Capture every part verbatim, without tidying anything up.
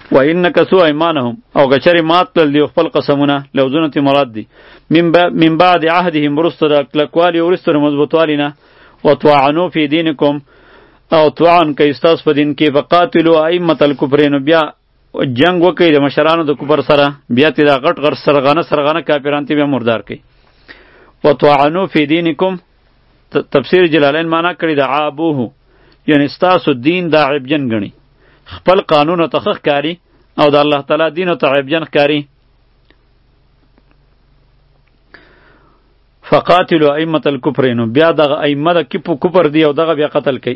و ان نکثوا ایمانهم او کچری مات کړل دی خپل قسمونه لوزونه تی مراد دی من با من بعد عهدهم ورستر کلکوالی ورستر مضبوطوالینا و طعنوا فی دینکم او طعن کوي ستاسو په دین کې فقاتلوا ائمه الکفر نو بیا جنگ وکړي د مشرانو د کفر سره بیا تی دا غټ غټ سرغانه سرغانه کافرانو تی بیا مردار کوي و طعنوا فی دینکم تفسیر جلالین معنا کړي د عابوه یعنی ستاسو دین دا عیبجن گنی خپل قانون ته ښکاری او د الله تعالی دین ته عیبجن ښکاری فقاتلوا ائمه الکفر نو بیا دغه ائمه د کفر کفر دی او دغه بیا قتل کوي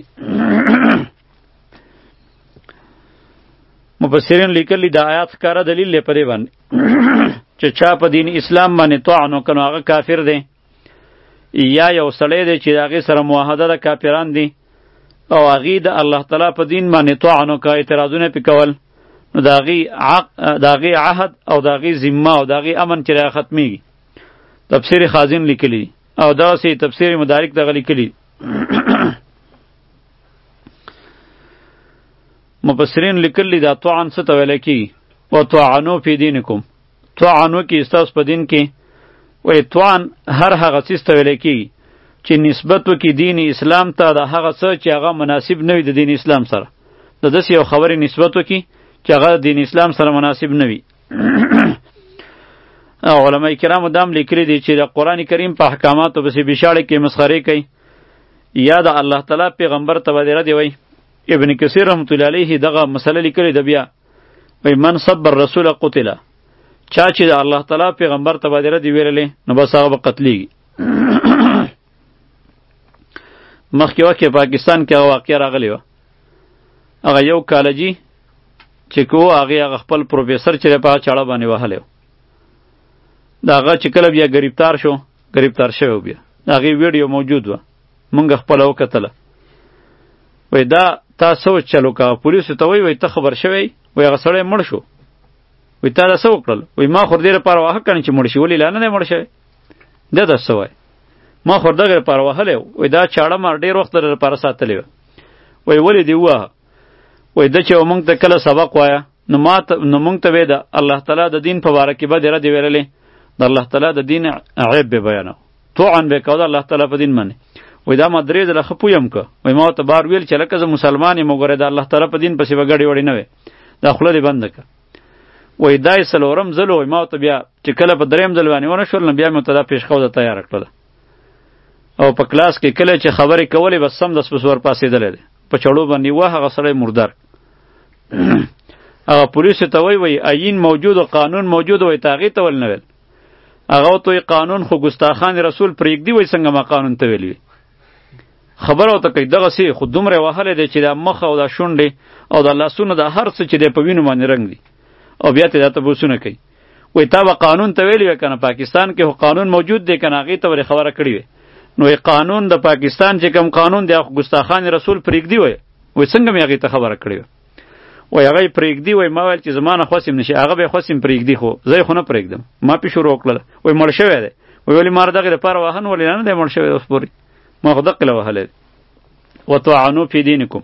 مفسرین لیکلی د آیات ښکاره دلیل لري پرې باندې چې چا په دین اسلام باندې طعن وکړو هغه کافر دی یا یو سړی دی چې هغې سره معاهده ده کافران دي او هغې د الله تعالی په دین باندې طعن وکړه اعتراضونه پې کول نو د هغې عهد او د هغې ذمه او د هغې امن چې راغه ختمیږي تفسیر خازن لیکلی او دغسې تفسیر مدارک دغه لیکلی مفسرین لیکلی دا طعن څه ته ویلی کېږي وطعنوا فی دینکم طعن وکړي ستاسو په دین کې وی طعن هر هغه څیز ته ویلی کېږي چې نسبت وکړي دین اسلام ته د هغه څه چې هغه مناسب نه وي د دین اسلام سره د داسې یو خبرې نسبت وکړي چې هغه د دین اسلام سره مناسب نه وي علماء کرامو دام لیکلي دي چې د قرآن کریم په احکاماتو پسې بشاړې کې مسخرې کوي یا د الله تعالی پیغمبر ته باندې ردې وایي ابن کثیر رحمت الله علیه دغه مسله لیکلې ده بیا وایي من صب الرسول قتله چا چې د الله تعالی پیغمبر ته باندې ردې ویللې نو بس هغه به قتلیږي مخکې وخت پاکستان کې هغه واقعه راغلی وه هغه یو کالجي چې کو هغې هغه خپل پروفیسر چې دی په هغه چاړه باندې وهلی و د هغه چې کله بیا گرفتار شو گرفتار شوی بیا د هغې ویډیو موجود وه مونږ خپله وکتله وایي دا تا څه چل وکړه پولیسو ته وایي وایي ته خبر شوی وایي هغه سړی مړ شو وایي تا دا څه وکړل وایي ما خو دې لپاره واهه که نه چې مړ شي ولې لا نه دی مړ شوی دا دا څه وایي ما خو دغه لپاره وهلی وایي دا چاړه ما ډېر وخت در لپاره ساتلې وه وایي ولې دې ووهه وایي ده چې مونږ ته کله سبق وایه نو ما نو مونږ ته وایي د الله تعالی د دین په باره کې به دې ردې ویللې د الله تعالی د دین عیب به بیانو طعن به کوه د الله تعالی په دین باندې وایي دا ما درې ځله ښه پویم که وایي ما ورته بار ویل چې لکه زه مسلمان یم وګورې د الله تعالی په دین پسې به ګډې وړې نه وې دا خوله دې بنده که وایي دا یې څلورم ځل وایي ما ورته بیا چې کله په درېیم ځل باندې ونه شول نو بیا مې ورته دا پیشقوده تیاره کړله او په کلاس کې کله چې خبرې کولې بس سمدس پس ورپاسېدلی دی په چړو باندې وه هغه سړی مردار هغه پولیسو ته وایي وایي عین موجود و قانون موجود وایي ته هغې ته ولې نه ویل هغه ورته وایي قانون خو ګستاخان رسول پرېږدي وایي څنګه ما قانون ته ویلي وي خبره ورته کوي دغسې خو دومره وهلی دی چې دا مخ او دا شونډې او دا لاسونه دا هر څه چې دی په وینو باندې رنګ دي او بیا ته دا تبوسونه کوي وایي تا به قانون ته ویلي وی که نه پاکستان کې خو قانون موجود دی که نه هغې ته ولې خبره کړې وی نو قانون د پاکستان چې کوم قانون دی خو ګستاخان رسول پرېږدي وایي وایي څنګه مې هغې ته خبره کړې وی وایي هغه یې پرېږدي وایي ما ویل چې زما نه خوښ یم نشي هغه به یې خوښ یم پرېږدي خو زه یې خو نه پرېږدم ما پې شروع وکړله وایي مړ شوی دی وایي ولې ما دغې دپاره وهن ولې نه دی مړ شوی اوس پورې ما خو دقې له وهلی دی وطعنوا فی دینکم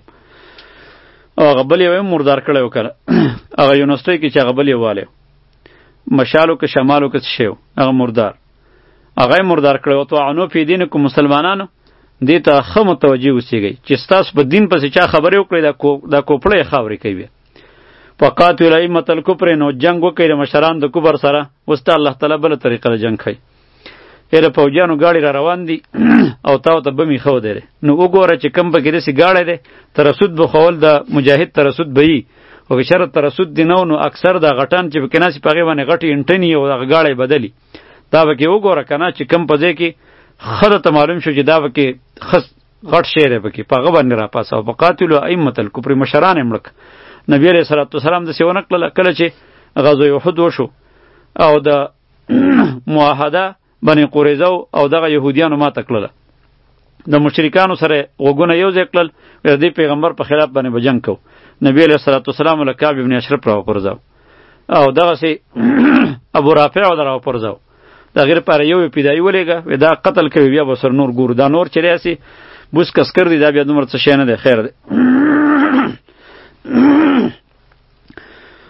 او هغه بل یې مردار کړی و که هغه یونیورسټۍ کې چې هغه بل یې والی مشالو که شمالو که څه شی و هغه مردار هغه یې مردار کړی وطعنوا فی دینکم مسلمانانو دې ته ښه متوجه اوسېږئ چې ستاسو په دین پسې چا خبرې وکړئ دا کوپړه یې خاورې کوي فقاتلوا ائمة الکفر نو جنگ وکړئ د مشران د کفر سره اوس ته الله تعالی بله طریقه د جنګ ښایي یاره پوجیانو ګاډي را روان دي او تا ورته بم ایښه ودرې نو وګوره چې کم پکې داسې ګاډی دی ترسود به خول د مجاهد ترسود به وي خو که شرط ترسود دی نه نو اکثر د غټان چې پکې ناستي په هغې باندې غټې انټنې او دغه ګاډی بدلي دا پکې وګوره که نه چې کم په ځای کې ښه درته معلوم شو چې دا پکې ښه غټ شی دی پکې په هغه باندې راپاسه او فقاتلوا ائمة الکفر مشران یې مړه نبی علیه صلات وسلام داسې ونه کړله کله چې غزوه احد وشو او د معاهده بني قریظه او دغه یهودیانو ماته کړله د مشرکانو سره غوږونه یو ځای کړل د دې پیغمبر په خلاف باندې به جنګ کوو نبی علیه صلات وسلام له کعب ابن اشرف راوپرځاو او دغسې ابو رافع ور راوپرځاو د هغې لپاره یو یې پیدایي ولېږه وایي دا قتل کوي بیا به سر نور ګورو دا نور چې دی هسې بوس کسکر دی دا بیا دومره څه شی نه دی خیر دی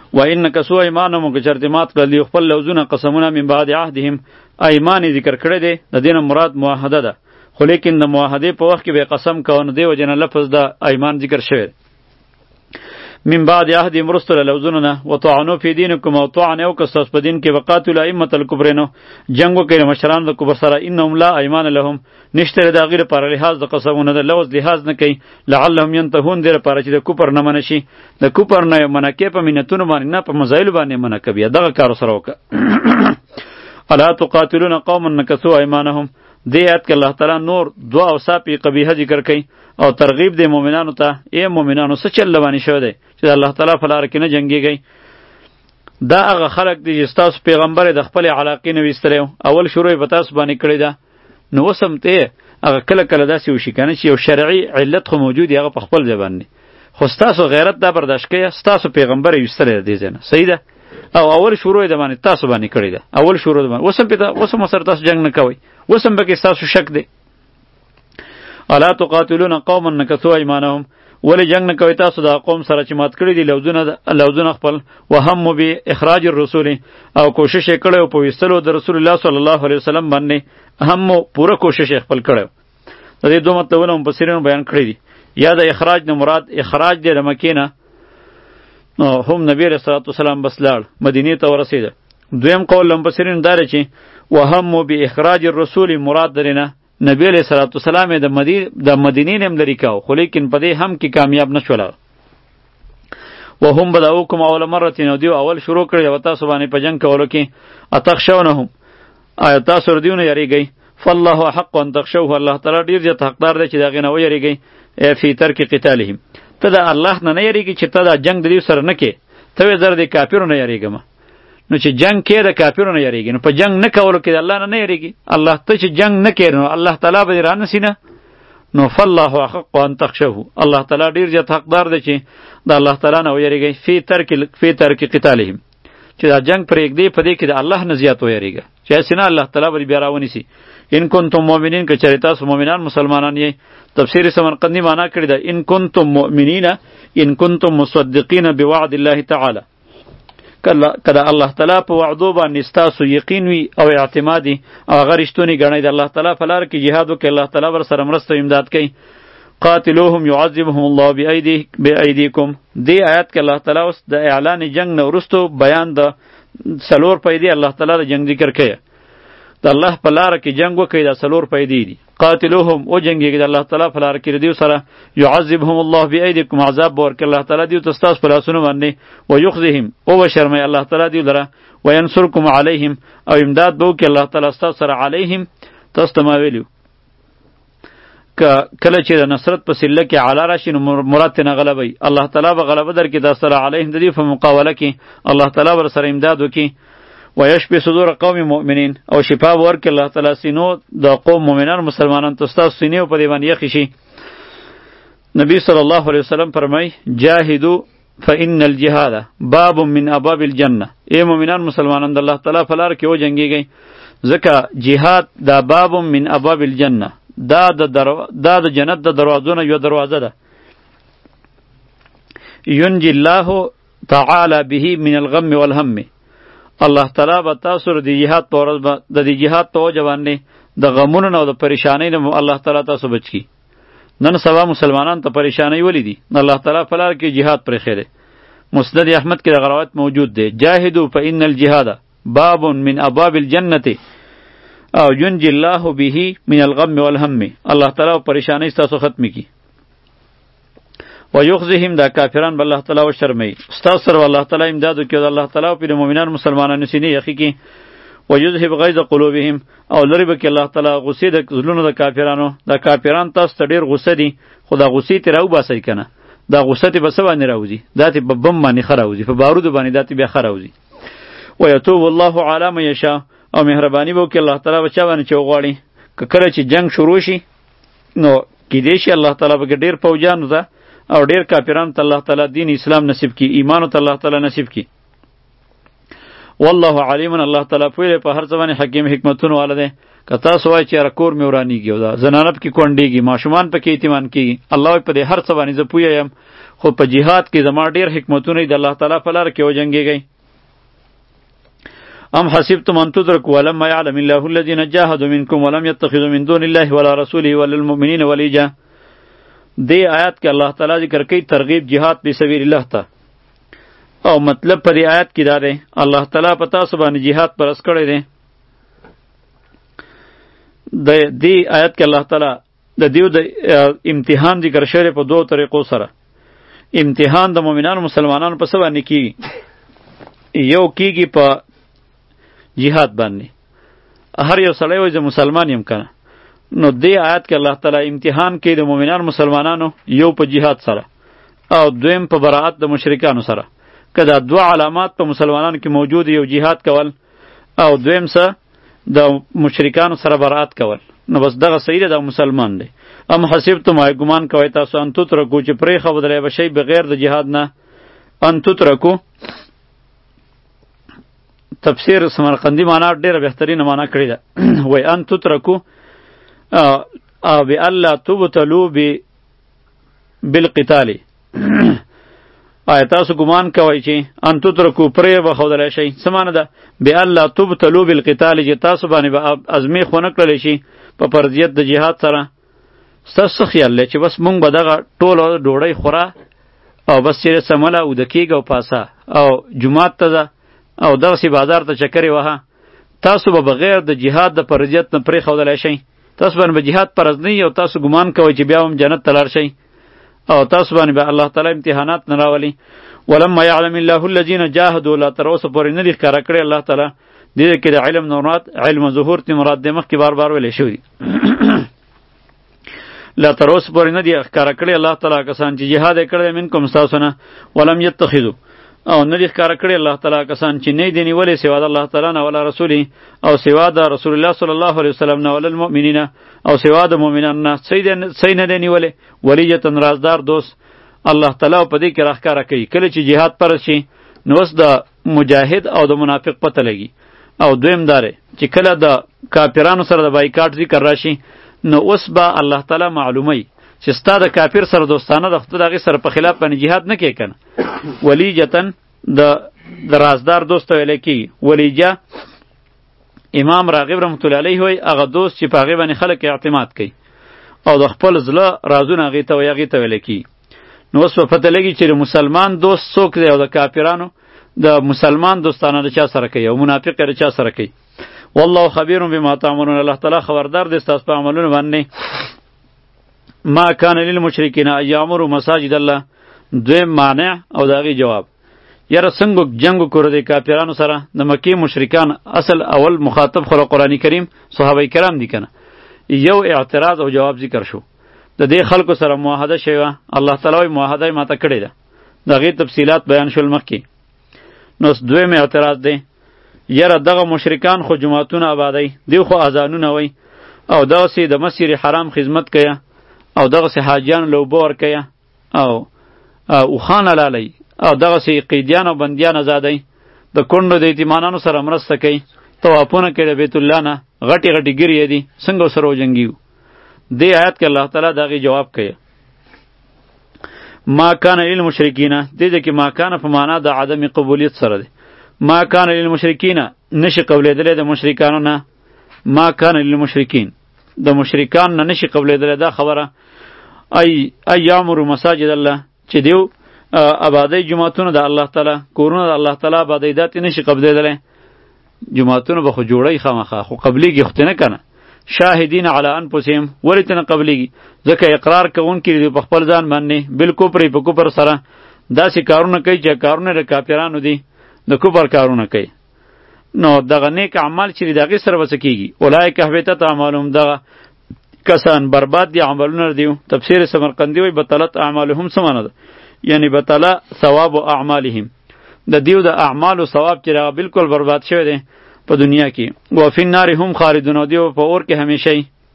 و ان کسو ایمانهم که چرته مات کړل خپل لوزونه قسمونه من بعد عهدهم ایمان ذکر کړی دی د دین مراد معاهده ده خو لیکن د معاهده په وخت کې به قسم کاونه دی وجنه لفظ د ایمان ذکر شوی من بعد عهدهم رسل لوزونه وطعنوا فی دینکم او طعن او کستاس په دین کې وقاتل ائمه الکبر نو جنگ وکړي مشران د کفر سره انهم لا ایمان لهم نشته د غیر پر لحاظ د قسمونه د لوز لحاظ نه کوي لعلهم ينتهون در پر چې د کفر نه منشي د کفر نه منکه په مینتون باندې نه په مزایل باندې منکه بیا دغه کار سره وکړه الا تقاتلون قوما نكثوا ایمانهم دی آیت که الله تعالی نور دو اوصاف قبیحه ذکر کوي او ترغیب دی مؤمنانو ته ای مؤمنانو څه چل روانې شوی دی چې الله تعالی په لاره کې نه جنګیږئ دا هغه خلق دی چې ستاسو پیغمبر د خپلې علاقې نه ویستلی اول شروع یې په تاسو باندې کړې ده نو اوس هم ته هغه کله کله داسې وشي که نه چې یو شرعي علت خو موجود هغه په خپل ځای باندې خو ستاسو غیرت دا برداشت کوي ستاسو پیغمبر یې ویستلی دی دې ځای نه صحیح ده او اول شروع د باندې تاسو باندې کړی ده اول شروع د باندې اوس هم پته اوس هم سره تاسو جنگ نه کوئ اوس هم پکې ستاسو شک دی الا تقاتلون قوما نكثوا ایمانهم ولی جنگ نه کوي تاسو د قوم سره چې مات کړی دي لوزونه لوزونه خپل وهم به اخراج الرسول او کوشش یې کړی په ویستلو د رسول الله صلی الله علیه وسلم باندې هم پوره کوشش یې خپل کړی د دې دوه مطلبونه مفسرینو بیان کړی دي یا د اخراج نه مراد اخراج دی د مکې نه هم نبی علیہ الصلوۃ والسلام بس لاړ مدینې ته ورسېده دویم قول مفسرین دا چې وهم به اخراج الرسول مراد درنه نبی علیہ الصلوۃ والسلام د مدینه د مدینې نم لري کاو خو لیکن په دې هم کې کامیاب نشول وهم بداوکم اول مره نو دیو اول شروع کړی و تاسو باندې په جنگ کولو کې اتخشونهم آیا تاسو ردیونه یریږئ فالله حق ان تخشوه الله تعالی ډیر زیات حقدار دی چې دا غنه و یریږئ فی ترک قتالهم ته د الله نه نه یریږي چې ته دا جنگ د دې سره نه کې ته زر د کافرو نه یریږم نو چې جنگ کې د کافرو نه یریږي نو په جنگ نه کولو کې د الله نه نه یریږي الله ته چې جنگ نه کوي نو الله تعالی به رانه سینه نو فالله حق ان تخشوه الله تعالی ډیر زیات حقدار دی چې د الله تعالی نه ویریږي فی ترک فی ترک قتالهم چې دا جنگ پرېږدي په دې کې د الله نه زیات ویریږي چې اسنه الله تعالی به بیا راونی سي ان کنتم مؤمنین که چېرې تاسو مؤمنان مسلمانان یې تفسیر سمرقندی معنا کړی ده ان کنتم مؤمنین ان کنتم مصدقین بوعد الله تعالی کله الله تعالی په وعدو باندې ستاسو یقین وي او اعتمادي او هغه رښتونی ګڼئ د الله تعالی په لاره کې جهاد وکړئ الله تعالی ورسره مرسته او امداد کوي قاتلوهم يعذبهم الله بأيدي بأيديكم دی آیات کې الله تعالی اوس د اعلان جنگ نه وروسته بیان د سلور پیدې الله تعالی د جنگ ذکر کوي د الله په لاره کې جنگ وکړئ د سلور پیدې دي قاتلوهم او جنگیږي د الله تعالی په لاره کې دیو سره يعذبهم الله بأيديكم عذاب ورکړي الله تعالی دیو تاسو په لاسونو باندې ويخزهم او بشرمي الله تعالی دیو لره وينصركم عليهم او امداد بو کې الله تعالی تاسو سره عليهم تاسو ته ما ویلو کله چې د نصرت په سله کې اعلی راشي نو مراد نه غلبي الله تعالی به غلبه درکې د سره عليهم د دې په مقابله کې الله تعالی ور سره امداد وکي ويشفي صدور قوم مؤمنین او شفا ورکړي الله تعالی سینو د قوم مؤمنان مسلمانان تاسو سینې په دې باندې یخ شي نبی صلی الله علیه وسلم فرمای جاهدوا فإن الجهاد باب من ابواب الجنه ای مؤمنان مسلمانان د الله تعالی په لار کې و جنگیږي ځکه جهاد دا باب من ابواب الجنه دا د درو دا د جنت د دروازو نه یو دروازه ده ينجي الله تعالی به من الغم والهم الله تعالی به تاسو د جهاد په ورځ د جهاد په وجه باندې د غمونو او د پریشانۍ نه الله تعالی تاسو بچي نن سبا مسلمانان ته پریشانۍ ولیدي الله تعالی په لار کې جهاد پرې خېره مسند احمد کې د روایت موجود دی جاهدوا فإن الجهاد باب من ابواب الجنه او ينجي الله به من الغم والهم الله تعالی پریشانۍ تاسو ختم کی ويخزهم دا کافران به الله تعالی و شرمي استاد سره الله تعالی امداد وکړي الله تعالی په مؤمنان مسلمانانو سینې یخی کی ويذهب غیظ قلوبهم او لری به کې الله تعالی غصې د زلونو د کافرانو د کافران تاسو ته ډیر غصه دي خدا غصې ته راو باسي کنه دا غصه ته بس باندې راوځي داتې په بم باندې خراوځي په بارود باندې داتې بیا خراوځي ويتوب الله علی من یشاء او مهربانی به کې الله تعالی بچا باندې چوغاړي کله چې جنگ شروع شي نو کې دې شي الله تعالی به ډیر فوجان ده او ډیر کافرانو ته الله تعالی دین اسلام نصیب کی ایمان ته الله تعالی نصیب کی والله علیم الله تعالی په هر ځوانه حکیم حکمتونه والده کتا سوای چې رکور می ورانیږي دا زنانه کې کونډيږي ماشومان په کې ایتمان کیږي الله په دې هر څه باندې زه پویم خو په جهاد کې زما ډیر حکمتونه د الله تعالی په لار کې وجنګیږئ. ام حسبتم ان تدركوا ولما يعلم الله الذين جاهدوا منكم ولم يتخذوا من دون الله ولا رسوله ولا المؤمنين وليجا. دې آیات کې الله تعالی ذکر کوي ترغیب جهاد فی سبیل الله ته، او مطلب په دې آیات کې دا دی الله تعالی په تاسو باندې جهاد پرس کړی دی. د دې آیات کې الله تعالی د دیو د امتحان ذکر شوی په دوه طریقو سره. امتحان د مؤمنانو مسلمانانو په څه باندې کیږي؟ یو کیږي په جهاد باندې. هر یو سړی وایي زه مسلمان یم کنه، نو دې آیات کې الله تعالی امتحان کوي د مؤمنانو مسلمانانو، یو په جهاد سره او دویم په براءت د مشرکانو سره. که دا دوه علامات په مسلمانانو کې موجود، یو جهاد کول او دویم څه د مشرکانو سره براءت کول، نو بس دغه صحیح ده، دا مسلمان دی. ام حسبتم آی ګمان کوئ تاسو ان تترکو چې پرېښودلی به شئ بغیر د جهاد نه. ان تترکو تفسیر سمرقندی معنا ډیره بهترینه معنا کړې ده. وای ان تترکو بألا تبتلوا بالقتال. آیا تاسو ګمان کوئ چې ان تترکو پرې بښودلی شئ؟ څه معنی ده؟ بألا تبتلوا بالقتال، چې تاسو باندې به ازمیښ ونه کړلی شي په فرضیت د جهاد سره. ستاسو څه خیال دی چې بس مونږ به دغه ټوله ډوډۍ خوره او بس چیرې سمله اوده کېږه او پاسه او جومات ته ځه او دغسې بازار ته چکرې وهه، تاسو به بغیر د جهاد د فرضیت نه پرېښودلی شئ؟ تاسو باندې به جهاد فرض نه وي او تاسو ګمان کوئ چې بیا هم جنت ته لاړ شئ او تاسو باندې به الله تعالی امتحانات نه راولي. ولما یعلم الله الذین جاهدوا، لا تر اوسه پورې نه دي ښکاره کړی الله تعالی. دې کې د علم نه مراد علم ظهور تی مراد دی، مخکې بار بار ویلی شوي. لا تر اوسه پورې نه دي ښکاره کړی الله تعالی کسان چې جهاد یې کړی منکم ستاسو نه، ولم یتخذوا، او نه دي ښکاره کړی الله تعالی کسان چې نه دي نیولې سوا د الله تعالی نه ولا رسوله، او سوا د رسول الله صلی الله علیه وسلم نه، ولا المؤمنین، او سوا د مؤمنانو نه صحیح نه دی نیولې ولیجتن رازدار دوست. الله تعالی په دې کې راښکاره کوي کله چې جهاد فرض شي نو اوس د مجاهد او د منافق پته لګي. او دویم داره چې کله د کافرانو سره د بایکاټ ذکر راشي نو اوس به الله تعالی معلوموي چې ستا د کافر سره دوستانه د خپل هغې سره په خلاف باندې جهاد نه کوې که نه. ولیجتن د د رازدار دوست ته ویلی کېږي. ولیجه امام راغب رحمت الله علیه وایي هغه دوست چې په هغې باندې خلک اعتماد کوي او د خپل زړه رازونه هغې ته وایي، هغې ته ویلی کېږي. نو اوس به پته لګي چې د مسلمان دوست څوک دی او د کافرانو د مسلمان دوستانه د چا سره کوي او منافق یې د چا سره کوي. والله خبیر بما تعملون، الله تعالی خبردار دی ستاسو په عملونو باندې. ما کان للمشرکین ان یعمروا مساجد الله، دویم مانع او د هغې جواب. یاره څنګه جنګ وکړو د کافرانو سره؟ د مکې مشرکان اصل اول مخاطب خو قرآن کریم صحابه کرام دي کنه. یو اعتراض او جواب ذکر شو، د دې خلکو سره معاهده شوی وه، الله تعالی وایي معاهده یې ماته کړې ده، د هغې تفصیلات بیان شول مخکې. نو دویم اعتراض دی یاره دغه مشرکان خو جماعتونه آبادوي، دوی خو اذانونه وایي او دغسې د مسجد حرام خدمت کوي او دغسې حاجیانو له اوبه ورکوي او اوښان حلالوي او دغسې قیدیان او بندیان ازادوي، د کونډو د یتیمانانو سره مرسته کوي، طوافونه کوي د بیت الله نه، غټې غټې ګیرې دي، څنګه ورسره وجنګیږو؟ دې آیات کې الله تعالی د هغې جواب کوي. ما کان للمشرکین، دې ځای کې ما کان په معنا د عدم قبولیت سره دی. ما کان للمشرکین، نشي قبولېدلی د مشرکانو نه. ما کان للمشرکین، د مشرکان نه نشي قبولېدلی دا خبره. ای ای یعمروا مساجد الله، چې دیو آبادی جماعتونه د الله تعالی، کورونه د الله تعالی آبادی داتې نشي قبولېدلی. جماعتونه به خو جوړی خامخا، خو قبلیږي خو نه کنه. شاهدین علی انفسهم، ولې ته نه قبلیږي؟ ځکه اقرار کوونکي دي په خپل ځان باندې بالکفر، په کفر سره داسې کارونه کوي چې کارونه د کافرانو دي، د کفر کارونه کوي. نو دغه نیک اعمال چې د هغې سره به څه کېږي؟ اولئک حبطت اعمالهم، دغه کسان برباد دي عملونه دیو. تفسیر سمرقندي وایي بطلت اعمالهم څه معنی ده؟ یعنی بطله ثواب اعمالهم، د دیو د اعمالو ثواب چې هغه بالکل برباد شوی دی په دنیا کې. و فی النار هم خالدون، دیو په اور کې همیشه.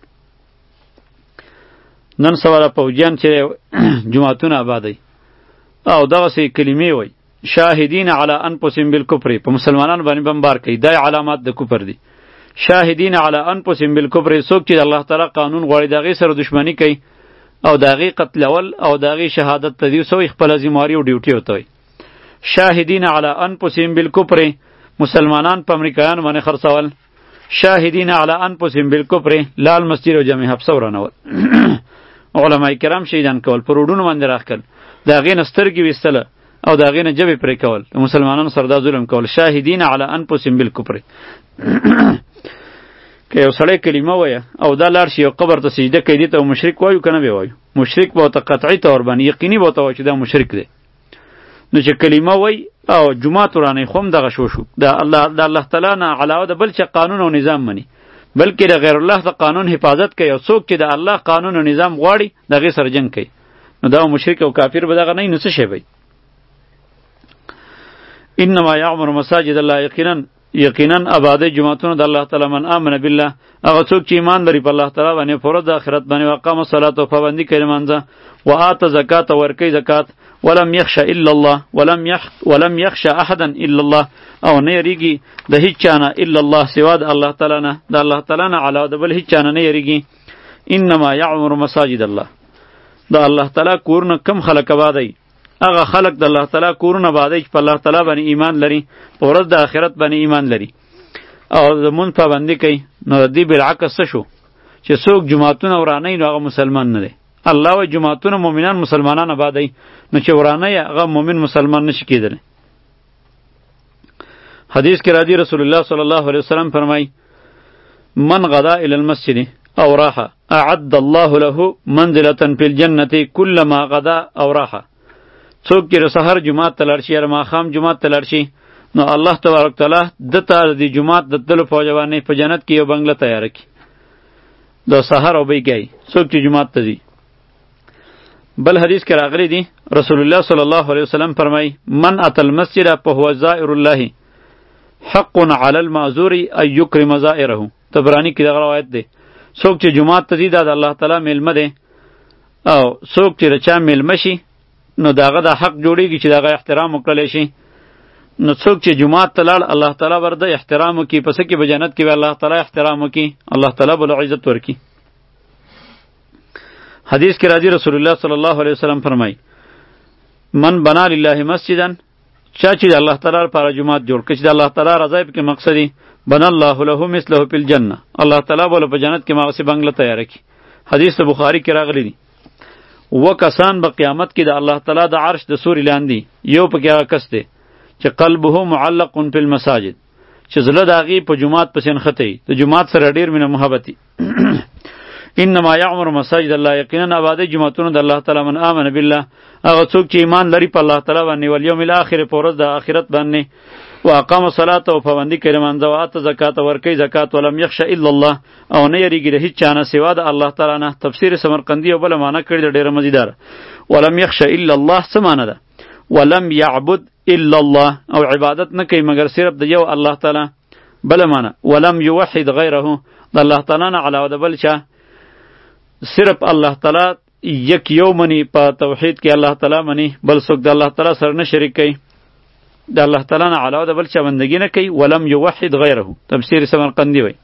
نن سوال پوجیان چې جماعتونه آبادوي او دغسې کلمې وایي شاهدین علی انفسهم بالکفر، په مسلمانانو باندې بمبار کوي، دا علامات د کفر دي. شاهدین علی انفسهم بالکفر، څوک چې د الله تعالی قانون غواړي د هغې سره دشمني کوي او د هغې قتلول او د هغې شهادت تدیر سوی خپله ذمهواري او ډیوټي ورته وایي. شاهدین علی انفسهم بالکفر، مسلمانان په امریکایانو باندې خرڅول. شاهدین علی انفسهم بالکفر، لال مسجد او جامع حفصه ورانول. علما کرام شهیدان کول، په روډونو باندې راښکل، د هغې نه سترګې ویستله او د هغې نه ژبې پرې کول، د مسلمانانو سره دا ظلم کول. شاهدین علی انفسهم بالکفر. که یو سړی کلمه وایه او دا لاړ شي یو قبر ته سجده کوي، دې ته مشرک وایو که نه به وایو؟ مشرک به ورته قطعي طور باندې یقیني به ورته وایو چې دا مشرک دی. نو چې کلمه وای او جمعات ورانې خو هم دغه شو شو د الله د الله تعالی نه علاوه د بل چا قانون او نظام مني، بلکې د غیر الله د قانون حفاظت کوي. او څوک چې د الله قانون او نظام غواړي دغې سره جنګ کوي، نو دا مشرک او کافر به دغه نه وي. نو څه شی به انما یعمر مساجد الله، یقینا یقینا آبادی جماعتونو د الله تعالی من آمن بالله، هغه څوک چې ایمان لري په الله تعالی باندې، په ورځ د آخرت باندې، واقام الصلاة او پابندي کوي لمانځه، وآت زکات او ورکوي زکات، ولم یخش الا الله ولم یخ ولم یخش احدا الا الله، او نه یریږي د هیڅ چا نه الا الله سوا د الله تعالی نه، د الله تعالی نه علاوه د بل هیڅ چا نه نه یریږي. انما یعمر مساجد الله، د الله تعالی کورونه کم خلک آبادوي، هغه خلک د الله تعالی کورونه آبادوي چې په الله تعالی باندې ایمان لري، په ورځ د آخرت باندې ایمان لري او د مونځ پابندي کوي. نو د دې بالعکس څه شو چې څوک جماعتونه ورانوي نو هغه مسلمان نه دی. الله و جماعتونه مؤمنان مسلمانان آبادوي، نو چې ورانه یې هغه مؤمن مسلمان نشي کېدلی. حدیث کې راځي رسول الله صلی الله علیه وسلم فرمایي من غدا الی المسجد او راح اعد الله له منزلة فی الجنة کلما غدا او راح. څوک چې سحر جمعات ته لاړ شي یا ماښام جمعات ته لاړ شي، نو الله تبارک تعالی دته د جمعات د تلو په وجه باندې په جنت کې یو بنګله تیاره کړي د سحر او بیګای څوک چې جمعات ته ځي. بل حدیث کې راغلی دی رسول الله صلی الله علیه وسلم فرمای من اتى المسجد فهو زائر الله حق علی المعذور ان یکرم زائره. طبرانی کې دا روایت دی، څوک چې جمعات ته ځي دا د الله تعالی میلمه دی، او څوک چې رچا میلمه شي نو داغه د حق جوړیږي چې داغه احترام وکړلی شي. نو څوک چې جمعات ته لاړ الله تعالی ورته احترام وکړي، پس کې به جنت کې به الله تعالی احترام وکړي، الله تعالی به عزت ورکړي. حدیث کې راځي رسول الله صلی الله علیه وسلم فرمای من بنا لله مسجدا، چا چې الله تعالی لپاره جمعات جوړ کړي چې د الله تعالی رضا یې پکې مقصدي، بنا الله له مثله فی الجنه، الله تعالی به په جنت کې ماغسې بنګله تیاره کړي. حدیث د بخاری کې راغلی دی. و کسان به قیامت کې د الله تعالی د عرش د سوري لاندې، یو پکې هغه کس دی چې قلبه معلق فی المساجد، چې زړه د هغې په جمعات پسې نښتی، د جمعات سره ډېر مینه محبت انما یعمر مساجد الله، یقینا آبادی جماعتونو د الله تعالی من آمن بالله، هغه څوک چې ایمان لري په الله تعالی باندې، والیوم الاخر په ورځ د آخرت باندې، واقام الصلاة او پابندي کوي لمانځه، وآت زکات ورکوي زکات، ولم یخش الا الله، او نه یریږي د هیڅ چا نه سوا د الله تعالی نه. تفسیر سمرقندي یو بله معنی کړې ده ډېره مزیداره. ولم یخش الا الله څه معنی ده؟ ولم یعبد الا الله، او عبادت نه کوي مگر صرف د یو الله تعالی. بله معنی ولم یوحد غیره، د الله تعالی نه علاوه د بل چا، صرف الله تعالی یک یو منی په توحید کې الله تعالی منی، بل څوک د الله تعالی سره نه شریک کوي، د الله تعالی نه علاوه د بل چا بندگی نه کوي. ولم یوحد غیره، تفسیر سمرقندی وای.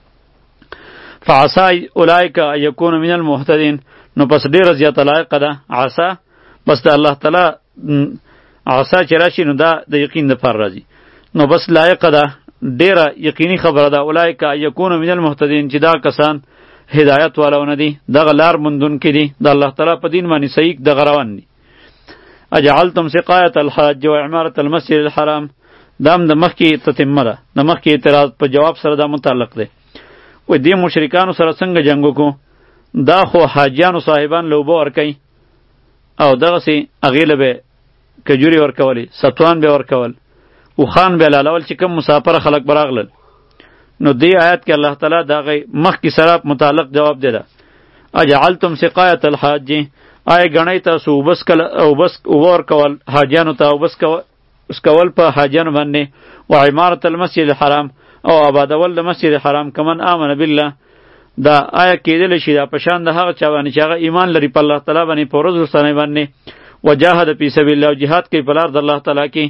فعسى اولئک ان یکونوا من المهتدین، نو پس ډیره زیاته لایقه ده عسى، بس د الله تعالی عسى چې راشي نو دا د یقین دپاره راځي، نو بس لایقه ده ډیره یقیني خبره ده. اولئک ان یکونوا من المهتدین، چې دا کسان هدایت والونه دي، دغه لار موندونکي دي، د الله تعالی په دین باندې صحیح دغه روان دي. اجعلتم سقایة الحاج و عمارة المسجد الحرام، دام د مخکې تتمه ده، د مخکې اعتراض په جواب سره دا متعلق دی. و دې مشرکانو سره څنګه جنګ وکړو؟ دا خو حاجیانو صاحبان له اوبه ورکوي او دغسې هغې له به کجورې ورکولې، ستوان به ورکول، اوښان به لالول چې کوم مسافر خلک به راغلل. نو دې آیات کې الله تعالی د هغې مخکې سره متعلق جواب دی ده. اجعلتم سقایة الحاج، آیا ګڼئ تاسو اوبس کول اوبس اوبه ورکول حاجیانو ته، اوبس کول په حاجیانو باندې، و عمارة المسجد الحرام، او آبادول د مسجد حرام، کمن آمن بالله، دا آیا کېدلی شي دا په شان د هغه چا باندې چې هغه ایمان لري په الله تعالی باندې، په ورځ رسنۍ باندې، وجاهد فی سبیل الله، او جهاد کوي په لار د الله تعالی کې.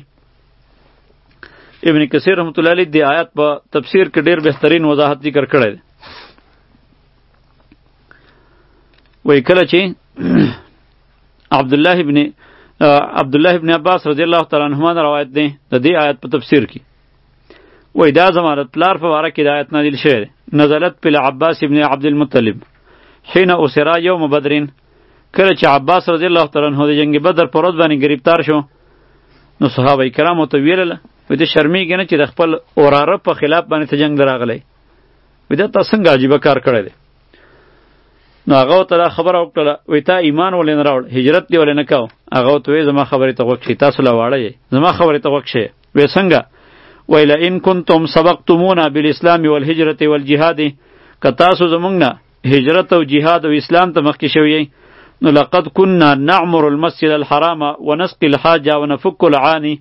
ابن کثیر رحمت الله علیه دې آیات په تفسیر کې ډېر بهترین وضاحت ذکر کړی دی. وایي کله چې عبد الله ابن عبد الله ابن عباس رضی الله تعالی عنهما روایت دی د دې آیت په تفسیر کې وای دا زمانه پلار په واره کې د آیت نازل شوی نزلت په عباس ابن عبد المطلب حين اسر يوم بدر کله چې عباس رضی الله تعالی عنہ د جنگ بدر پر ورځ باندې گرفتار شو نو صحابه کرامو ته ویل وای د شرمېږي نه چې د خپل اوراره په خلاف باندې ته جنگ دراغلی وای دا تاسو څنګه عجیبه کار کړی دی نو هغه ته دا خبره وکړه وای تا ایمان ولې نه راوړ هجرت دی ولې نه کاو هغه ته وای زما خبرې ته غوږ شي تاسو لا واړه یې زما خبرې ته غوږ شي وای څنګه وای لئن کنتم سبقتمونا بالاسلام والهجرة والجهاد که تاسو زمونږ نه هجرت او جهاد او اسلام ته مخکې شوی نو لقد كنا نعمر المسجد الحرام ونسقي الحاجة ونفك العاني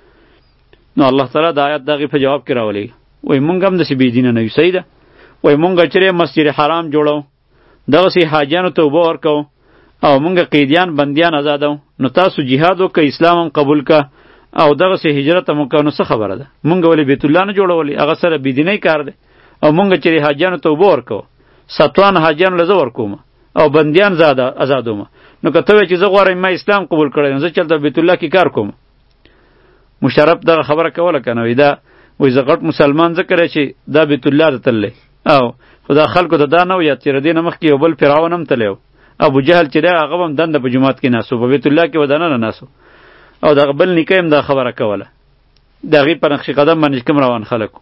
نو الله تعالی د آیات دغه په جواب کې راولي وای مونږ هم د سی بيدینه نه یو سیده وای مونږ چې مسجد حرام جوړو دغه سی حاجانو توبه ورکو او مونږ قیدیان بندیان آزادو نو تاسو جهاد وکړه اسلام هم قبول کا او دغه سی هجرت هم وکړه نو څه خبره ده مونږ ولې بیت الله نه جوړولې هغه سره بيدینه کار ده او مونږ چې حاجانو توبه ورکو ستوان حاجانو لزه ورکوم او بندیان زاده آزادوم نو کته چې زه غواړم ما اسلام قبول کړم زه چلته بیت الله کې کار کوم مشرف دغه خبره کوله کنه وای دا وای زه غټ مسلمان ذکر چې دا بیت الله ته تللی او خدا خلکو ته دا نه وي چې ردی نه مخکې یو بل فرعون هم تللی ابو جهل چې دا هغه هم دنده په جماعت کې ناسو په بیت الله کې ودانه نه ناسو او دا بل نیکه هم دا خبره کوله دغه په نقش قدم باندې کوم روان خلکو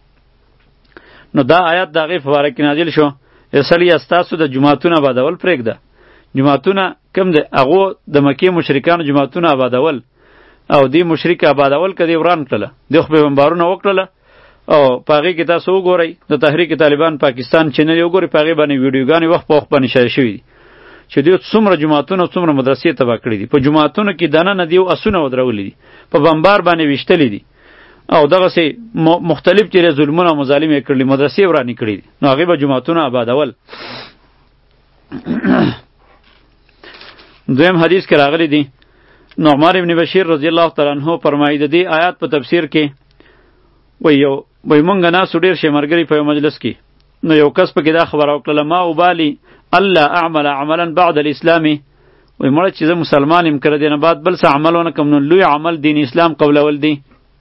نو دا آیات دغه فواره کې نازل شو اصلي استاسو د جماعتونو آبادول پرېږده جماعتونه کم د هغو د مکې مشرکانو جماعتونه آبادول او دی مشرک آبادول کدی وران کړله د خو به بمبارونه وکړله او پاغي کې تاسو وګورئ د تحریک طالبان پاکستان چینل وګورئ پاغي باندې ویډیوګانې وخت په وخت باندې شایع شوي دي چې دوی څومره جماعتونه څومره مدرسې تباه کړي دي په جماعتونو کې دانه نه دیو اسونه ودرولې دي په بمبار باندې وشتلې دي او دغه سي مختلف چې ظلمونه مظالم یې کړلي مدرسې ورانی کړي دي نو هغه به جماعتونه آبادول دویم حدیث کې راغلی دی نعمان ابن بشیر رضی الله تعالی عنہ فرمایي د دې آیات په تفسیر کې وای یو وای مونږ نه سډیر شه مرګري په مجلس کې نو یو کس په کې دا خبره وکړه ما وبالي الله اعمل عملا بعد الاسلام وای مړ چې زه مسلمان يم کړه دینه بعد بل څه عملونه کوم نو لوی عمل دین اسلام قبول ول دی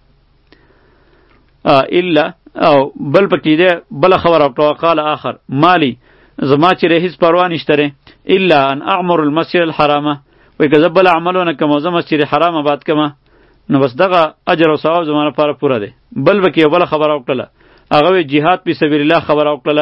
الا او بل پکې ده بل خبر او قال اخر مالی زما چې هیڅ پروا نشته الا ان اعمر المسجد الحرام وای که بل عملونه کوم زما مسجد حرام آباد کما نو بس دغه اجر او ثواب زما لپاره پوره دی بل پکې بل خبر او کړه هغه جهاد په سبیل الله خبر او کړه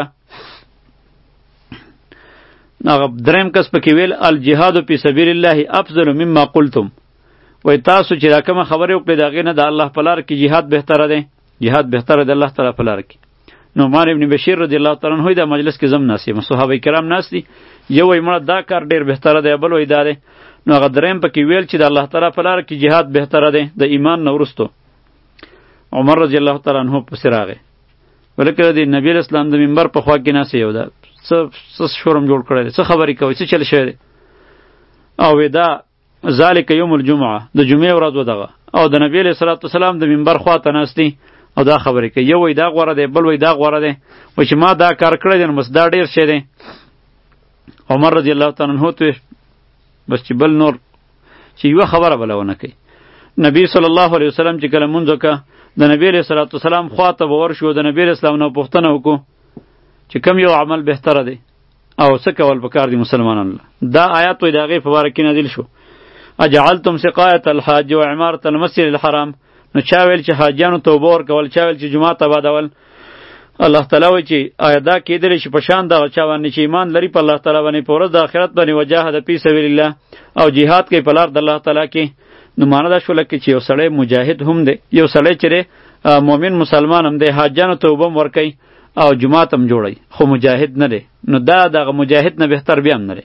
هغه دریم کس پکې ویل الجهاد په سبیل الله افضل مما قلتم وای تاسو چې دا کوم خبره وکړه دغه نه د الله په لار کې جهاد بهتره دی جهاد بهتره د الله تعالی په لار کې نعمان ابن بشیر رضی الله تعالی عنہ د مجلس کې زم ناسی صحابه کرام ناس دي یو وای مړه دا کار ډیر بهتره دی بل وای دا دی نو هغه دریم پکې ویل چې د الله تعالی په لار کې جهاد بهتره دی د ایمان نه ورستو عمر رضی الله تعالی عنہ په سراغه ولکه د نبی اسلام د منبر په خوا کې ناسی یو دا څه څه شورم جوړ کړی څه خبرې کوي څه چل شوی او دا ذالک یوم الجمعه د جمعې ورځ ودغه او د نبی صلی الله علیه وسلم د منبر خوا ته ناستی او دا خبرې کوي یو وای دا غوړه دی بل وای دا غوړه دی و چې ما دا کار کړی دی نو بس دا ډیر شی دی عمر رضی الله تعالی عنہ ته بس چې بل نور چې یو خبره بلونه کوي نبی صلی الله علیه وسلم چې کله مونږ وکړه د نبی علیہ الصلوۃ والسلام خواته ور شو د نبی اسلام نو پوښتنه وکړو چې کم یو عمل بهتره دی او څه کول پکار دي مسلمانانو دا آیات وای دغه په باره کې نازل شو اجعلتم سقایة الحاج و عمارة المسجد الحرام نو چا ویل چې حاجیانو توبه ورکول چا ویل چې جماعت آبادول الله تعالی وایي چې آیا دا کېدلی شي په شان دغه چا باندې چې ایمان لري په الله تعالی باندې په ورځ د آخرت باندې وجاهد فی سبیل الله او جهاد کوي په لار د الله تعالی کې نو معنی دا شوله کې چې یو سړی مجاهد هم دی یو سړی چې مؤمن مسلمان هم دی حاجیانو توبه هم ورکوي او جماعت هم جوړوي خو مجاهد نه دی نو دا دغه مجاهد نه بهتر بیا هم نه دی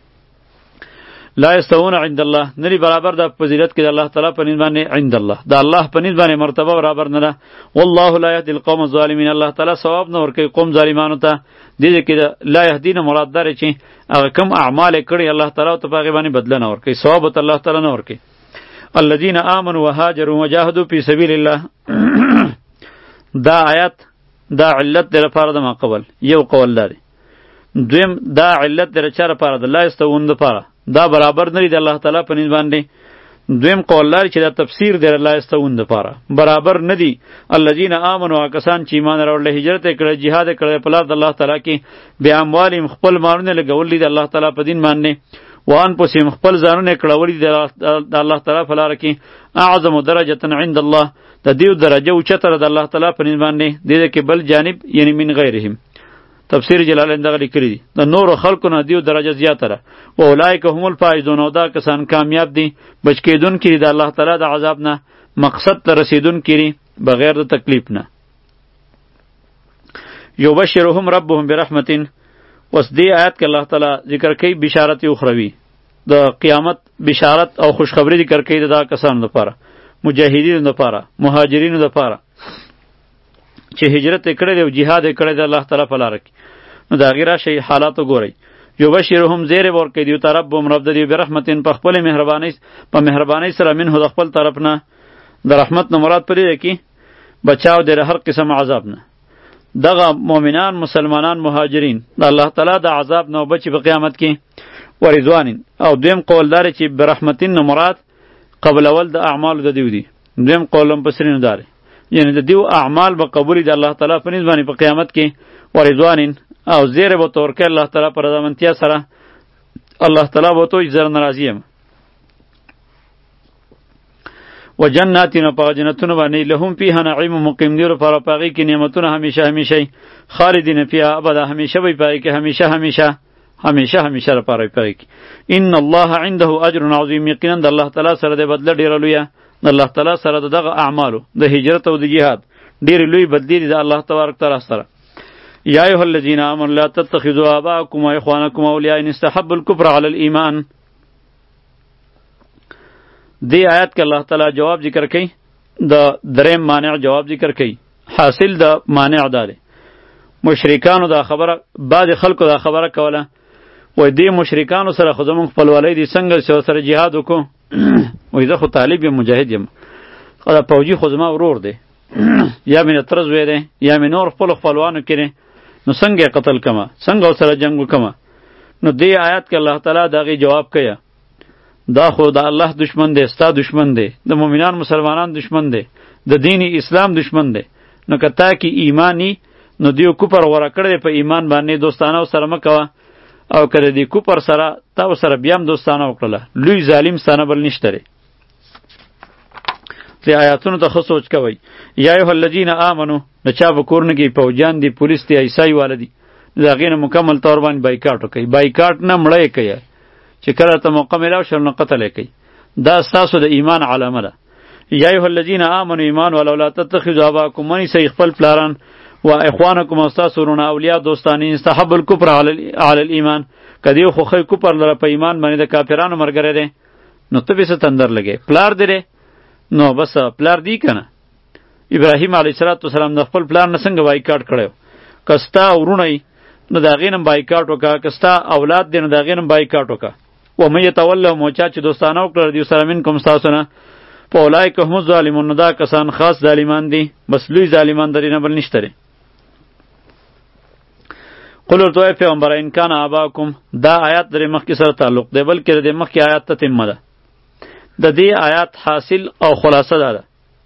لا یستوون عند الله نری برابر د فضیلت کې د الله تعالی په نسبت باندې عند الله د الله په نسبت باندې مرتبه برابر نه ده والله لا يهدي القوم الظالمين الله تعالی ثواب نه ورکوي قوم ظالمانو ته دې کې لا يهدين مراد ده چې هغه کم اعمال کړي الله تعالی ته په باندې بدله نه ورکوي ثواب ته الله تعالی نه ورکوي الذين آمنوا وهاجروا وجاهدوا في سبيل الله دا آیات دا علت در لپاره د ما قبل یو قول لري دویم دا علت در چاره لپاره د لا استوون لپاره دا برابر نه دی د الله تعالی په نسبت باندې. دویم قول لري چې دا تفسیر دی الله استون د پاره برابر نه دی. الذین آمنوا کسان چې ایمان راوړل هجرت کړه jihad کړه په لار د الله تعالی کې بیا اموالهم خپل مالونه لګول دي د الله تعالی په دین باندې وان پسیم خپل ځانونه کړهوړي د الله تعالی په لار کې اعظم درجه عند الله د دیو درجه او چتر د الله تعالی په نسبت باندې د دې کې بل جانب یعنی من غیرهم تفسیر جلالین دغه لیکلی دی د نور خلقو نه دیو درجه زیاتره او اولایک هم الفائزون او دا کسان کامیاب دي بچ کیدون کړي د الله تعالی د عذاب نه مقصد ته رسیدون کړي بغیر د تکلیف نه. یبشرهم ربهم برحمتین وس دی آیات کې الله تعالی ذکر کوي بشارت اخروی د قیامت بشارت او خوشخبری ذکر کوي د دا کسانو لپاره مجاهدینو لپاره مهاجرینو لپاره چې هجرت کړی دی او jihad کړی دی الله تعالی په لار کې نو دا غیره شی حالات وګورئ. یبشرهم زیر ورکړي دی ربهم رب دی برحمتین په خپل مهرباني په مهرباني سره منه د خپل طرف نه د رحمت نه مراد پرې دی کې بچاو دی هر قسم عذاب نه. دغه مؤمنان مسلمانان مهاجرین د الله تعالی د عذاب نه بچي په قیامت کې ورضوان. او دویم قول دار چې برحمتین نه مراد قبل اول د اعمال د دیو دی. دویم قولم پسرینو دار یعنی د دیو اعمال به قبول د الله تعالی په نسبت په قیامت کې ورضوان او زیر به تور کې الله تعالی پر رضامندیا سره الله تعالی به تو زر ناراضی یم و جناتین په جنتونو باندې لهم فیها نعیم مقیم دی پر پاغي کې نعمتونه همیشه همیشه خالدین فیها ابدا همیشه وي پای کې همیشه همیشه همیشه همیشه لپاره پای کې. ان الله عنده اجر عظیم یقینا د الله تعالی سره د بدله ډیر لوی الله تعالی سره دغه اعمالو د هجرت او د جهاد ډیر لوی بدلی د الله تبارک تعالی سره. یا ایها الذین آمنوا لا تتخذوا آباءکم واخوانکم اولیاء ان استحبوا الكفر علی الایمان. دی آیات کې الله تعالی جواب ذکر کوي د دریم مانع جواب ذکر کوي. حاصل د مانع داره مشرکانو دا خبره بعد خلکو دا خبره کوله وای دی مشرکانو سره خو زمون خپلوالی دی څنګه سره جهاد وکړو وای زه خو طالب یم مجاهد یم خو دا پوجي خو زما ورور دی یا مینه ترز وی دی یا مې نور خپل خپلوانو کړي نو څنګه قتل کما څنګه سره جنگ وکما. نو دی آیات کې الله تعالی داغي جواب کوي دا خو د الله دشمن دی ستا دشمن دی د مؤمنان مسلمانان دشمن دی د دین اسلام دشمن دی. نو کته کې ایمانی نو دیو کوپر ورا کړی په ایمان باندې دوستانه سره مکوه او کړه دی کوپر سره تا سره بیا هم دوستانه وکړه لوی ظالم ستانه بل نشته. دی آیاتونو ته خو سوچ کوئ. یا ایها الذین آمنو د چا په کورنه کې پوجان دی پولیس دی عیسائی والدی دا غینه مکمل طور باندې بایکاټ وکړي بایکاټ نه مړی کوي چې کله ته موقع ملاو شر نه قتل کوي دا ستاسو د ایمان علامه ده. یا ایها الذین آمنوا ایمان ولو لا تتخذوا آباءکم منی سی خپل پلاران و اخوانکم استاسرون اولیاء دوستانی استحب الکفر علی الایمان کدی خو خی کفر لره په ایمان باندې د کافرانو مرګره ده نو ته به ست اندر لګي پلار دی نو بس پلار دی کنه. ابراهیم علیه السلام د خپل پلار نه څنګه بایکاټ کړو کستا ورونی نو دا غینم بایکاټ وکا کستا اولاد دی نو دا غینم بایکاټ وکا و مې تولوا موچا چې دوستانه وکړه دی سره من کوم تاسو نه پولای که هم ظالمون دا کسان خاص ظالمان دي بس لوی ظالمان درینه بل نشته. قل ورته پیغمبر ان کان اباکم دا آیات درې مخ کې سره تعلق دی بلکې د مخ کې آیات ته تمه ده. د دې آیات حاصل او خلاصه ده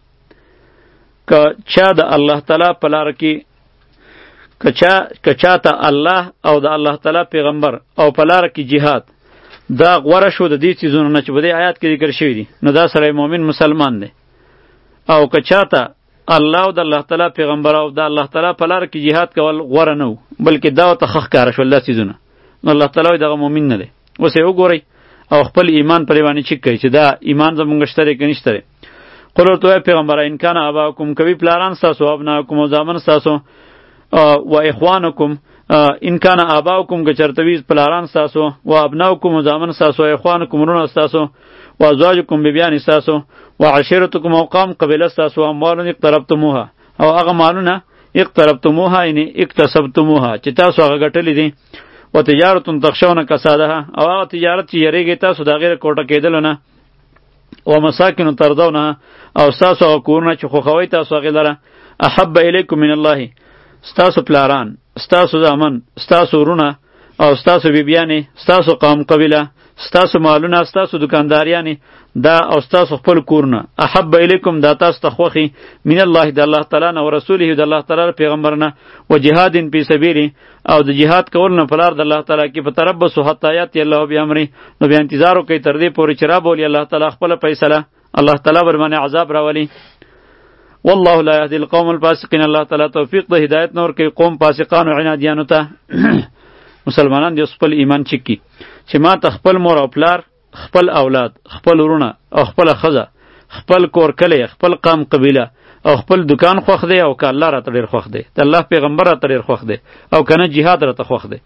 که چا د الله تعالی په لار کې کچا کچا ته الله او د الله تعالی پیغمبر او په لار کې jihad دا غوړه شو د دې چیزونو نه چې په دې آیات کې ذکر شوی دي نو دا سره مؤمن مسلمان دی. او کچا ته الله او د الله تعالی پیغمبر او د الله تعالی په لار کې jihad کول غوړه نه بلکې دا ته خخ کار شو الله چیزونه نو الله تعالی دغه مؤمن نه دی. اوس یې وګورئ او خپل ایمان پرې باندې چک کوي چې دا ایمان زمونږ شته کې نشته. قل ورته پیغمبر ان کان اباکم کوي پلاران تاسو ابناکم او زامن تاسو و اخوانکم ان کان اباکم که چرتوی پلاران تاسو و ابناکم و زامن تاسو اخوانکم رون تاسو و ازواجکم بیبیان تاسو و عشیرتکم او قوم قبیله تاسو اموال اقتربتموها او هغه مالونه اقتربتموها یعنی اکتسبتموها چې تاسو هغه ګټلې دي و تجارت تخشون کسادها او هغه تجارت چې یریږي تاسو د غیر کوټه کېدل نه و مساکن ترضونه او تاسو هغه کورونه چې خوښوي تاسو هغه لره احب الیکم من الله ستاسو پلاران ستاسو زامن ستاسو ورونه او ستاسو بیبیانې ستاسو قوم قبیله ستاسو مالونه ستاسو دکانداریانی دا او ستاسو خپل کورونه احب الیکم دا تاسو ته خوښي من الله د الله تعالی نه او رسوله د الله تعالی پیغمبر نه و جهاد فی سبیله او د جهاد کول نه په لار د الله تعالی کې فتربصوا حتی یاتی الله بامره نو بیا انتظار وکړئ تر دې پورې چې رابولي الله تعالی خپل فیصله الله تعالی بر باندې عذاب راولي والله لا يهدي القوم الفاسقين الله تعالی توفیق د هدایت نور کوي قوم فاسقان او عنادیانو ته مسلمانان دې خپل ایمان چکی چې ما ته خپل مور او پلار خپل اولاد خپل ورونه او خپل خزه خپل کور کلی خپل قام قبیله او خپل دکان خوښ دی او که الله راته ډېر خوښ دی د الله پیغمبر راته ډېر خوښ دی او که نه جهاد راته خوښ دی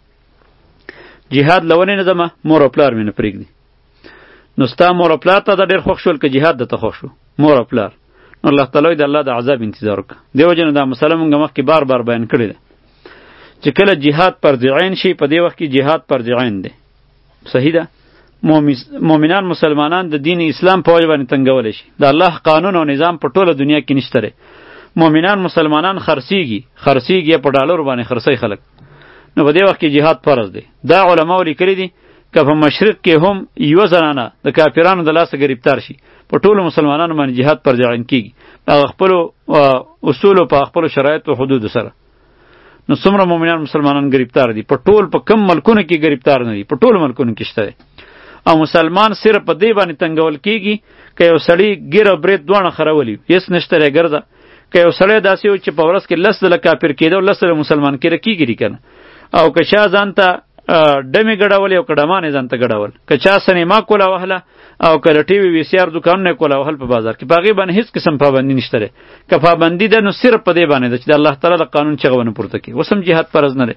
جهاد لونې نه ځمه مور او پلار مې نه پرېږدي نو ستا مور او پلار ته دا ډېر خوښ شول که جهاد درته خوښ شو مور او پلار نو الله تعالی د الله د عذاب انتظار وکړه دې وجې نه دا مسله مونږ مخکې بار بار بیان کړې ده چې کله جهاد فرض عین شي په دې وخت کې جهاد فرض عین دی صحیح ده مؤمنان مسلمانان د دین اسلام په وجه باندې تنګولی شي د الله قانون او نظام په ټوله دنیا کې نشته دی مؤمنان مسلمانان خرڅیږي خرڅیږي په ډالرو باندې خرڅوي خلک نو په دې وخت کې جهاد فرض دی دا علماو لیکلي دي که په مشرق کې هم یوه زنانه د کافرانو د لاسه ګرفتار شي په ټولو مسلمانانو باندې جهاد فرض عین کیږي په خپلو اصولو په خپلو شرایطو حدودو سره نو څومره مؤمنان مسلمانان گرفتار دي په ټول په کم ملکونو کې گرفتار نه دي په ټولو ملکونو کې شته او مسلمان صرف په دې باندې تنګول کیږي که یو سړی ګیره برید دواړه خرولي هېڅ نشته دی ګرځه که یو سړی داسې و چې په ورځ کې لس ځله کافر کېده او لس ځله مسلمان کېده کېږي که نه او که چا ځان ته ډمې ګډول او که ډمان یې ځان ته ګډول که چا سینما کوله وهله او که د ټي وي وي سي آر دوکانونه یې کوله وهل په بازار کې په هغې باندې هېڅ قسم پابندي نشته دی که پابندي ده نو صرف په دې باندې ده چې د الله تعالی د قانون چغه ونه پورته کړي اوس هم جهاد فرض نه دی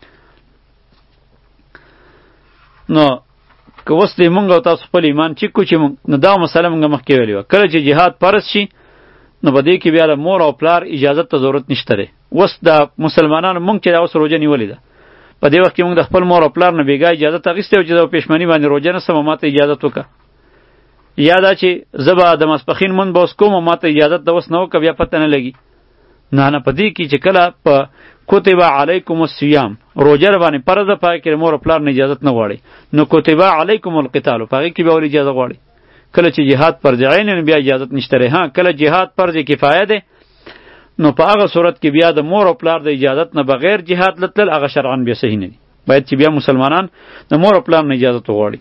نو که اوس دی مونږ او تاسو خپل ایمان چیک کو چې مونږ نو دا مسله مونږ مخکې ویلې وه کله چې جهاد فرض شي نو په دې کې بیا د مور او پلار اجازت ته ضرورت نشته دی اوس د مسلمانانو مونږ چې دا اوس روژه نیولې ده په دې وخت کې مونږ د خپل مور او پلار نه بېګا اجازت اخیستې وه چې د پېشمني باندې روژه نسم او ما ته اجازت وکړه یا دا چې زه به د ماسپښین مونځ به اوس کوم او ما ته اجازت د اوس نه وکړه بیا پته نه لګي نه نه په دې کې چې کله په کتب علیکم الصیام روژه را باندې فرض ده په هغې کې مور او پلار نه اجازت نه غواړي نو کتب علیکم القتال په هغې کې بیا ولې اجازه غواړي کله چې جهاد فرض عین بیا اجازت نشته دی ها کله جهاد فرض کفایه دی نو په هغه صورت کې بیا د مور او پلار د اجازت نه بغیر جهاد لتل هغه شرعاً بیا صحیح نه دی باید چې بیا مسلمانان د مور او پلار نه اجازت وغواړي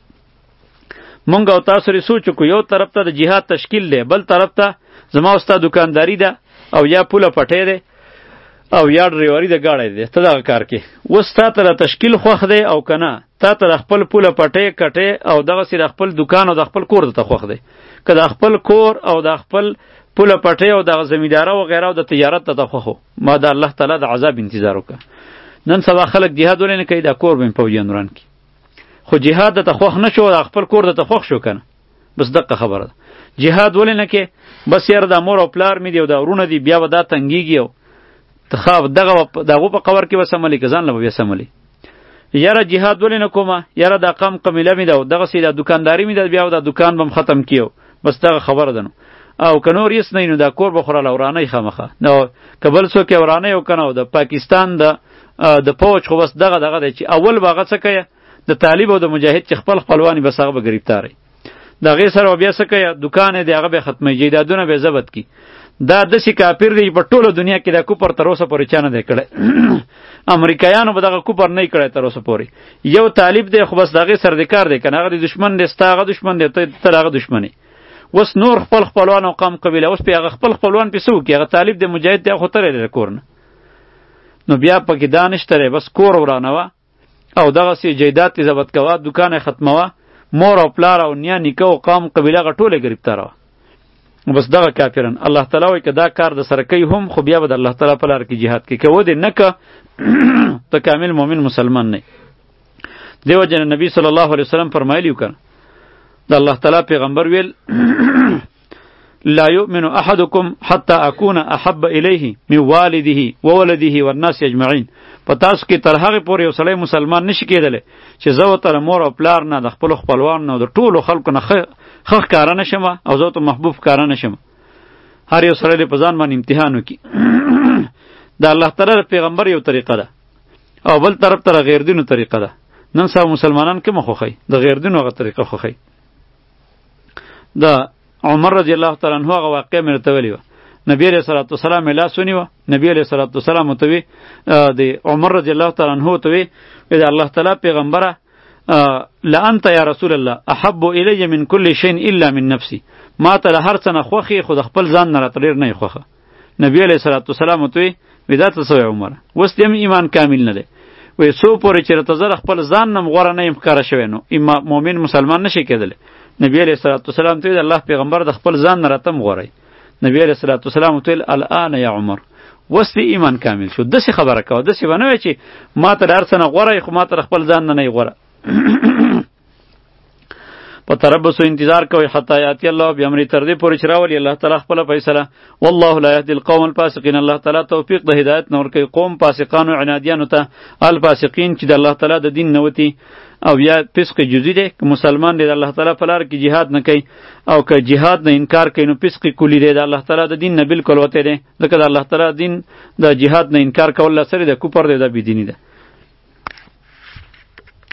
مونږ او تاسو لري سوچ کو یو طرف ته د جهاد تشکیل دی بل طرف ته زما او ستا دکانداری ده او یا پوله پټی دی او یا ډریوري د ګاډی دی ته دغه کار کې اوس تا ته د تشکیل خوښ دی او که نه تا ته د خپل پوله پټی کټی او دغسې د خپل دکان او د خپل کور درته خوښ دی که د خپل کور او د خپل پوله پټی او دغه زمینداره وغیره او د تجارت ته د خوښو ما د الله تعالی د عذاب انتظار وکړه نن سبا خلک جهاد ولې نه کوي دا کور به مې پوجیان وران کړي خو جهاد درته خوښ نه شو د خپل کور درته خوښ شو که نه بس دقه خبره ده جهاد ولې نه کې بس یاره دا مور او پلار مې دی او دا ورونه دي بیا به دا تنګېږي او تخاف دغه د هغو په قبر کې به سملی که ځان له به بیا سملی یاره جهاد ولې نه کومه یاره دا قم قمیله مې ده او دغسې دا دکانداري مې ده بیا دا دکان به م ختم کیو بس دغه خبره ده نو او که نور هېڅ نه نو دا کور به خوراله ورانۍ خامخه نو که بل څوک یې ورانۍ او که نه د پاکستان د د پوج خو بس دغه دغه دی چې اول به هغه څه کوي د طالب او د مجاهد چې خپل خپلواني بس هغه به ګرفتاری د هغې سره به بیا څه کوي دکان یې دی هغه به ختموي جیدادونه به یې ضبط کړي دا داسې کافر دی په ټوله دنیا کې دا کوپر تر اوسه پورې چا نه دی کړی امریکایانو به دغه کوپر نه کړی تر اوسه پورې یو طالب دی خو بس د هغې سره د کار دی که نه هغه د دشمن دی ستا هغه دشمن دی ته د هغه دشمن یې اوس نور خپل خپلوان او قام قبیله اوس پې هغه خپل خپلوان پې څه وکړي هغه طالب دی مجاهد دی خو تری دی کور نه نو بیا پکې دا نشته دی بس کور ورانوه او دغسې جیدات یې ضبط کوه دکان یې ختموه مور او پلار او نیا نیکه او قام قبیله هغه ټول یې ګرفتاروه بس دغه کافرن الله تعالی وایي که دا کار د سره کوي هم خو بیا به د الله تعالی په لار کې جهاد کوي که ودې نه که ته کامل مؤمن مسلمان نه دې وجه نه نبي صلی الله علیه وسلم فرمایلي و که د الله تعالی پیغمبر ویل لا یؤمن احدکم حتی اکون احب الیه من والده وولده والناس اجمعین په تاسو کې تر هغې پورې یو سړی مسلمان نشي کېدلی چې زه ورته د مور او پلار نه د خپلو خپلوان نه د ټولو خلکو نه ښه ښکاره نه شم او زه ورته محبوب ښکاره نه شم هر یو سړی دې په ځان باندې امتحان وکړي د الله تعالی پیغمبر یو طریقه ده او بل طرف ته غیر دینو طریقه ده نن سبا مسلمانان کومه خوښوي؟ د غیر دین هغه طریقه خوښوي. د عمر رضی الله تعالی عنہ هغه واقعه مې راته ویلې وه. نبی علیه الصلاة والسلام یې لاس ونیوه. نبی علیه الصلاة والسلام ورته وی د عمر رضی الله تعالی عنہ ورته وی د الله تعالی پیغمبره لانت یا رسول الله احب الی من کل شیء الا من نفسی، ما ته له هر څه نه خوښ یې خو د خپل ځان نه راته ډېر نه یې خوښه. نبی علیه الصلاة والسلام ورته وی وی دا څه سوی عمره، اوس دې هم ایمان کامل نه دی. وی څو پورې چې راته زه خپل ځان نه م غوره نه یم ښکاره شوی نو مؤمن مسلمان نشي کېدلی. نبی علیه الصلاة والسلام ته وی الله پیغمبر د خپل ځان نه راته م غوره. نبی علیه الصلاة والسلام ته ویل الآن یا عمر، اوس دې ایمان کامل شو. داسې خبره کوه، داسې به نه وایې چې ما ته د هر څه نه غوره یې خو ما ته د خپل ځان نه نه یې غوره. په تربصو انتظار کوئ حتی یاتی الله بامرې، تر دې پورې چې راولي الله تعالی خپله فیصله. والله لا یهدي القوم الفاسقین، الله تعالی توفیق د هدایت نه ورکوي قوم فاسقانو عنادیانو ته. الفاسقین چې د الله تعالی د دین نه وتي او یا فسق جزئی دی، که مسلمان دی د الله تعالی په لار کې جهاد نه کوي او که جهاد نه انکار کوي نو فسق کلی دی، د الله تعالی د دین نه بالکل وتی دی. ځکه د الله تعالی دین د جهاد نه انکار کول سره د کفر دی، د بېدیني ده.